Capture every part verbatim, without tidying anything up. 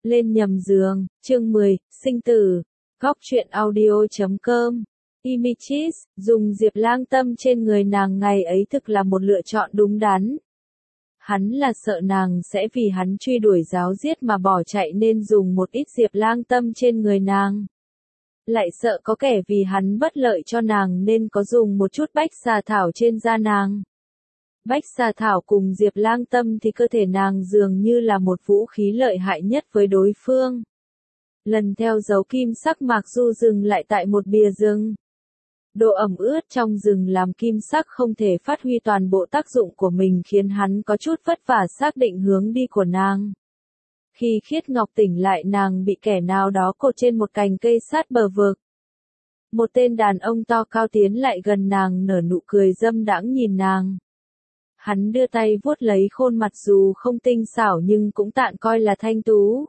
Lên nhầm giường, chương mười, sinh tử. Góc truyện audio chấm com. Images, dùng Diệp Lang Tâm trên người nàng ngày ấy thực là một lựa chọn đúng đắn. Hắn là sợ nàng sẽ vì hắn truy đuổi giáo giết mà bỏ chạy nên dùng một ít Diệp Lang Tâm trên người nàng. Lại sợ có kẻ vì hắn bất lợi cho nàng nên có dùng một chút bách xà thảo trên da nàng. Bách xà thảo cùng Diệp Lang Tâm thì cơ thể nàng dường như là một vũ khí lợi hại nhất với đối phương. Lần theo dấu kim sắc Mạc Du dừng lại tại một bìa rừng. Độ ẩm ướt trong rừng làm kim sắc không thể phát huy toàn bộ tác dụng của mình khiến hắn có chút vất vả xác định hướng đi của nàng. Khi Khiết Ngọc tỉnh lại nàng bị kẻ nào đó cột trên một cành cây sát bờ vực. Một tên đàn ông to cao tiến lại gần nàng nở nụ cười dâm đãng nhìn nàng. Hắn đưa tay vuốt lấy khuôn mặt dù không tinh xảo nhưng cũng tạm coi là thanh tú.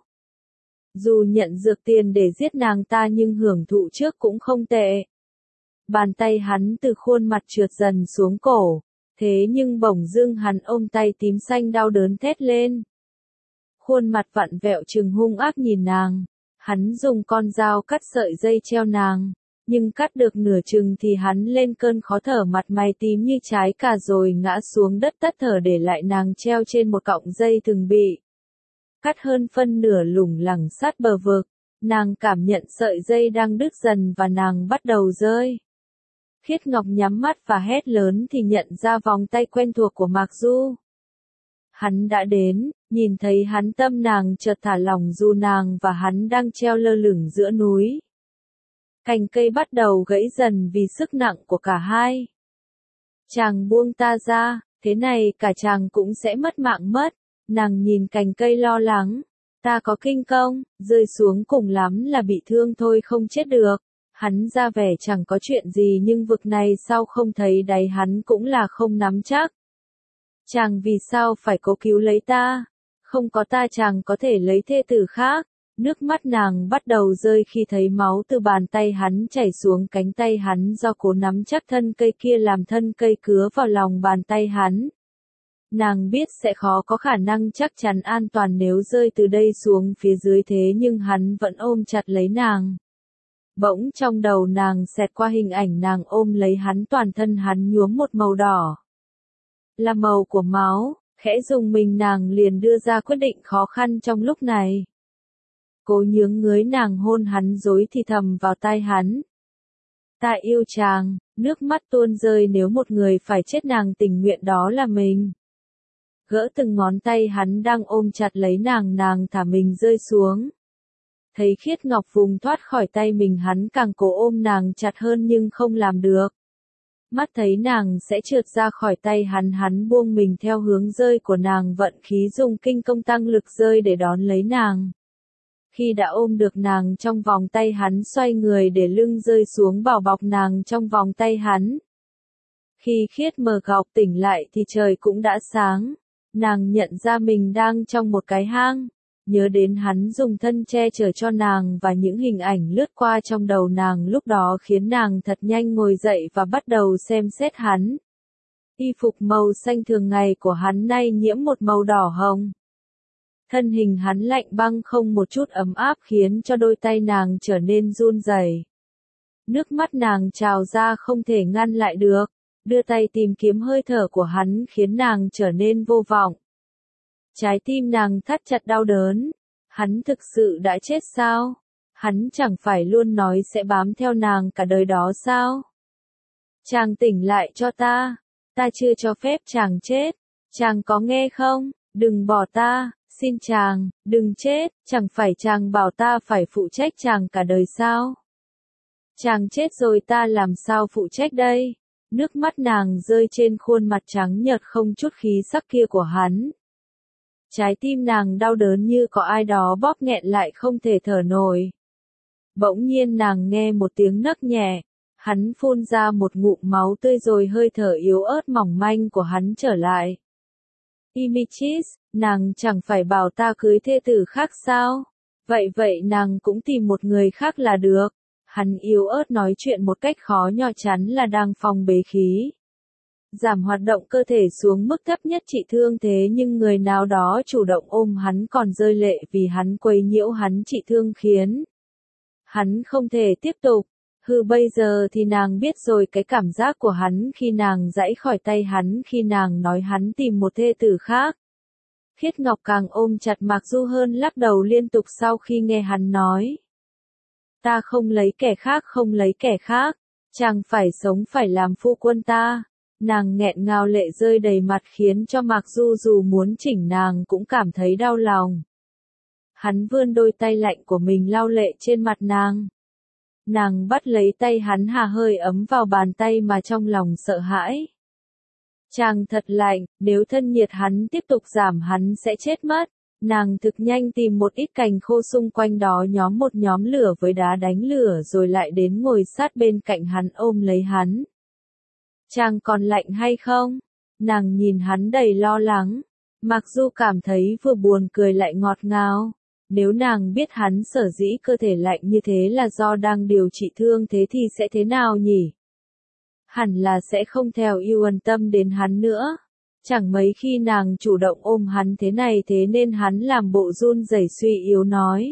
Dù nhận dược tiền để giết nàng ta nhưng hưởng thụ trước cũng không tệ. Bàn tay hắn từ khuôn mặt trượt dần xuống cổ, thế nhưng bỗng dưng hắn ôm tay tím xanh đau đớn thét lên. Khuôn mặt vặn vẹo trừng hung ác nhìn nàng, hắn dùng con dao cắt sợi dây treo nàng, nhưng cắt được nửa chừng thì hắn lên cơn khó thở mặt mày tím như trái cà rồi ngã xuống đất tắt thở để lại nàng treo trên một cọng dây thừng bị cắt hơn phân nửa lủng lẳng sát bờ vực, nàng cảm nhận sợi dây đang đứt dần và nàng bắt đầu rơi. Khiết Ngọc nhắm mắt và hét lớn thì nhận ra vòng tay quen thuộc của Mạc Du. Hắn đã đến, nhìn thấy hắn tâm nàng chợt thả lỏng dù nàng và hắn đang treo lơ lửng giữa núi. Cành cây bắt đầu gãy dần vì sức nặng của cả hai. Chàng buông ta ra, thế này cả chàng cũng sẽ mất mạng mất. Nàng nhìn cành cây lo lắng. Ta có kinh công, rơi xuống cùng lắm là bị thương thôi không chết được. Hắn ra vẻ chẳng có chuyện gì nhưng vực này sao không thấy đáy hắn cũng là không nắm chắc. Chàng vì sao phải cố cứu lấy ta? Không có ta chàng có thể lấy thê tử khác. Nước mắt nàng bắt đầu rơi khi thấy máu từ bàn tay hắn chảy xuống cánh tay hắn do cố nắm chắc thân cây kia làm thân cây cứa vào lòng bàn tay hắn. Nàng biết sẽ khó có khả năng chắc chắn an toàn nếu rơi từ đây xuống phía dưới thế nhưng hắn vẫn ôm chặt lấy nàng. Bỗng trong đầu nàng xẹt qua hình ảnh nàng ôm lấy hắn toàn thân hắn nhuốm một màu đỏ. Là màu của máu, khẽ dùng mình nàng liền đưa ra quyết định khó khăn trong lúc này. Cố nhướng ngới nàng hôn hắn dối thì thầm vào tai hắn. Ta yêu chàng, nước mắt tuôn rơi nếu một người phải chết nàng tình nguyện đó là mình. Gỡ từng ngón tay hắn đang ôm chặt lấy nàng nàng thả mình rơi xuống. Thấy Khiết Ngọc vùng thoát khỏi tay mình hắn càng cố ôm nàng chặt hơn nhưng không làm được. Mắt thấy nàng sẽ trượt ra khỏi tay hắn hắn buông mình theo hướng rơi của nàng vận khí dùng kinh công tăng lực rơi để đón lấy nàng. Khi đã ôm được nàng trong vòng tay hắn xoay người để lưng rơi xuống bảo bọc nàng trong vòng tay hắn. Khi Khiết mở gọc tỉnh lại thì trời cũng đã sáng. Nàng nhận ra mình đang trong một cái hang. Nhớ đến hắn dùng thân che chở cho nàng và những hình ảnh lướt qua trong đầu nàng lúc đó khiến nàng thật nhanh ngồi dậy và bắt đầu xem xét hắn. Y phục màu xanh thường ngày của hắn nay nhiễm một màu đỏ hồng. Thân hình hắn lạnh băng không một chút ấm áp khiến cho đôi tay nàng trở nên run rẩy. Nước mắt nàng trào ra không thể ngăn lại được, đưa tay tìm kiếm hơi thở của hắn khiến nàng trở nên vô vọng. Trái tim nàng thắt chặt đau đớn. Hắn thực sự đã chết sao? Hắn chẳng phải luôn nói sẽ bám theo nàng cả đời đó sao? Chàng tỉnh lại cho ta. Ta chưa cho phép chàng chết. Chàng có nghe không? Đừng bỏ ta. Xin chàng, đừng chết. Chẳng phải chàng bảo ta phải phụ trách chàng cả đời sao? Chàng chết rồi ta làm sao phụ trách đây? Nước mắt nàng rơi trên khuôn mặt trắng nhợt không chút khí sắc kia của hắn. Trái tim nàng đau đớn như có ai đó bóp nghẹn lại không thể thở nổi. Bỗng nhiên nàng nghe một tiếng nấc nhẹ. Hắn phun ra một ngụm máu tươi rồi hơi thở yếu ớt mỏng manh của hắn trở lại. Images, nàng chẳng phải bảo ta cưới thê tử khác sao? Vậy vậy nàng cũng tìm một người khác là được. Hắn yếu ớt nói chuyện một cách khó nhò chắn là đang phòng bế khí. Giảm hoạt động cơ thể xuống mức thấp nhất trị thương thế nhưng người nào đó chủ động ôm hắn còn rơi lệ vì hắn quấy nhiễu hắn trị thương khiến hắn không thể tiếp tục. Hừ bây giờ thì nàng biết rồi cái cảm giác của hắn khi nàng giãy khỏi tay hắn khi nàng nói hắn tìm một thê tử khác. Khiết Ngọc càng ôm chặt Mạc Du hơn lắc đầu liên tục sau khi nghe hắn nói. Ta không lấy kẻ khác không lấy kẻ khác, chàng phải sống phải làm phu quân ta. Nàng nghẹn ngào lệ rơi đầy mặt khiến cho Mạc Du dù muốn chỉnh nàng cũng cảm thấy đau lòng. Hắn vươn đôi tay lạnh của mình lau lệ trên mặt nàng. Nàng bắt lấy tay hắn hà hơi ấm vào bàn tay mà trong lòng sợ hãi. Chàng thật lạnh, nếu thân nhiệt hắn tiếp tục giảm hắn sẽ chết mất. Nàng thực nhanh tìm một ít cành khô xung quanh đó nhóm một nhóm lửa với đá đánh lửa rồi lại đến ngồi sát bên cạnh hắn ôm lấy hắn. Chàng còn lạnh hay không? Nàng nhìn hắn đầy lo lắng. Mặc dù cảm thấy vừa buồn cười lại ngọt ngào. Nếu nàng biết hắn sở dĩ cơ thể lạnh như thế là do đang điều trị thương thế thì sẽ thế nào nhỉ? Hẳn là sẽ không theo yêu ân tâm đến hắn nữa. Chẳng mấy khi nàng chủ động ôm hắn thế này thế nên hắn làm bộ run rẩy suy yếu nói.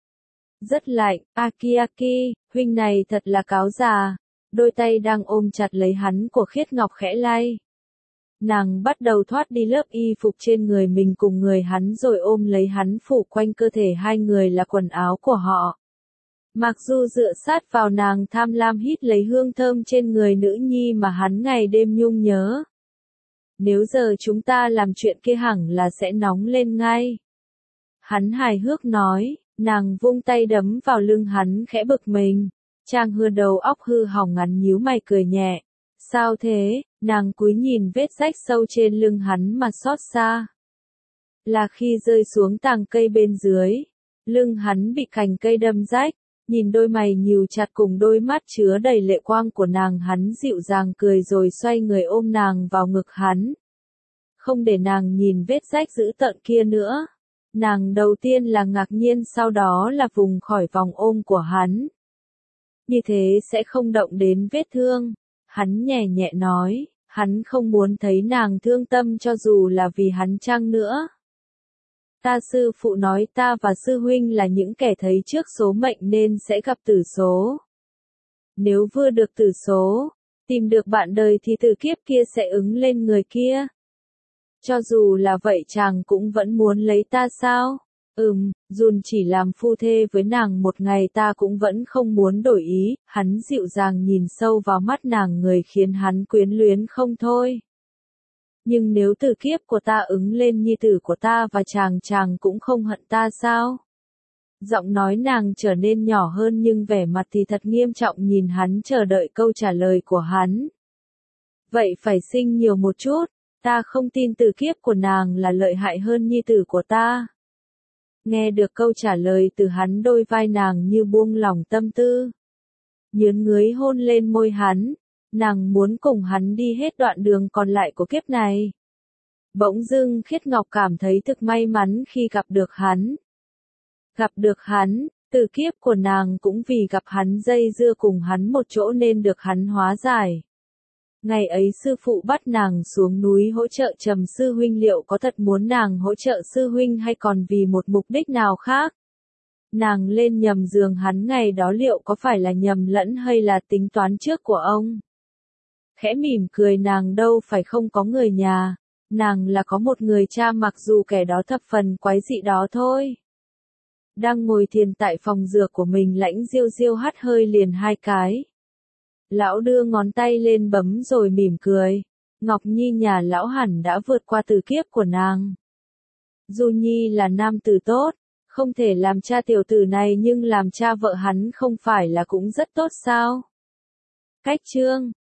Rất lạnh, Aki Aki, huynh này thật là cáo già. Đôi tay đang ôm chặt lấy hắn của Khiết Ngọc khẽ lay. Nàng bắt đầu thoát đi lớp y phục trên người mình cùng người hắn rồi ôm lấy hắn phủ quanh cơ thể hai người là quần áo của họ. Mặc dù dựa sát vào nàng tham lam hít lấy hương thơm trên người nữ nhi mà hắn ngày đêm nhung nhớ. Nếu giờ chúng ta làm chuyện kia hẳn là sẽ nóng lên ngay. Hắn hài hước nói, nàng vung tay đấm vào lưng hắn khẽ bực mình. Chàng hư đầu óc hư hỏng ngắn nhíu mày cười nhẹ. Sao thế, nàng cúi nhìn vết rách sâu trên lưng hắn mà xót xa. Là khi rơi xuống tàng cây bên dưới, lưng hắn bị cành cây đâm rách, nhìn đôi mày nhíu chặt cùng đôi mắt chứa đầy lệ quang của nàng hắn dịu dàng cười rồi xoay người ôm nàng vào ngực hắn. Không để nàng nhìn vết rách dữ tợn kia nữa. Nàng đầu tiên là ngạc nhiên sau đó là vùng khỏi vòng ôm của hắn. Như thế sẽ không động đến vết thương. Hắn nhẹ nhẹ nói, hắn không muốn thấy nàng thương tâm cho dù là vì hắn chăng nữa. Ta sư phụ nói ta và sư huynh là những kẻ thấy trước số mệnh nên sẽ gặp tử số. Nếu vừa được tử số, tìm được bạn đời thì tử kiếp kia sẽ ứng lên người kia. Cho dù là vậy chàng cũng vẫn muốn lấy ta sao? Ừm, dùn chỉ làm phu thê với nàng một ngày ta cũng vẫn không muốn đổi ý, hắn dịu dàng nhìn sâu vào mắt nàng người khiến hắn quyến luyến không thôi. Nhưng nếu tử kiếp của ta ứng lên nhi tử của ta và chàng chàng cũng không hận ta sao? Giọng nói nàng trở nên nhỏ hơn nhưng vẻ mặt thì thật nghiêm trọng nhìn hắn chờ đợi câu trả lời của hắn. Vậy phải sinh nhiều một chút, ta không tin tử kiếp của nàng là lợi hại hơn nhi tử của ta. Nghe được câu trả lời từ hắn đôi vai nàng như buông lỏng tâm tư. Nhớn ngưới hôn lên môi hắn, nàng muốn cùng hắn đi hết đoạn đường còn lại của kiếp này. Bỗng dưng Khiết Ngọc cảm thấy thực may mắn khi gặp được hắn. Gặp được hắn, từ kiếp của nàng cũng vì gặp hắn dây dưa cùng hắn một chỗ nên được hắn hóa giải. Ngày ấy sư phụ bắt nàng xuống núi hỗ trợ Trầm sư huynh liệu có thật muốn nàng hỗ trợ sư huynh hay còn vì một mục đích nào khác? Nàng lên nhầm giường hắn ngày đó liệu có phải là nhầm lẫn hay là tính toán trước của ông? Khẽ mỉm cười nàng đâu phải không có người nhà, nàng là có một người cha mặc dù kẻ đó thập phần quái dị đó thôi. Đang ngồi thiền tại phòng dược của mình Lãnh Diêu Diêu hắt hơi liền hai cái. Lão đưa ngón tay lên bấm rồi mỉm cười. Ngọc Nhi nhà lão hẳn đã vượt qua tử kiếp của nàng. Du Nhi là nam tử tốt, không thể làm cha tiểu tử này nhưng làm cha vợ hắn không phải là cũng rất tốt sao? Cách chương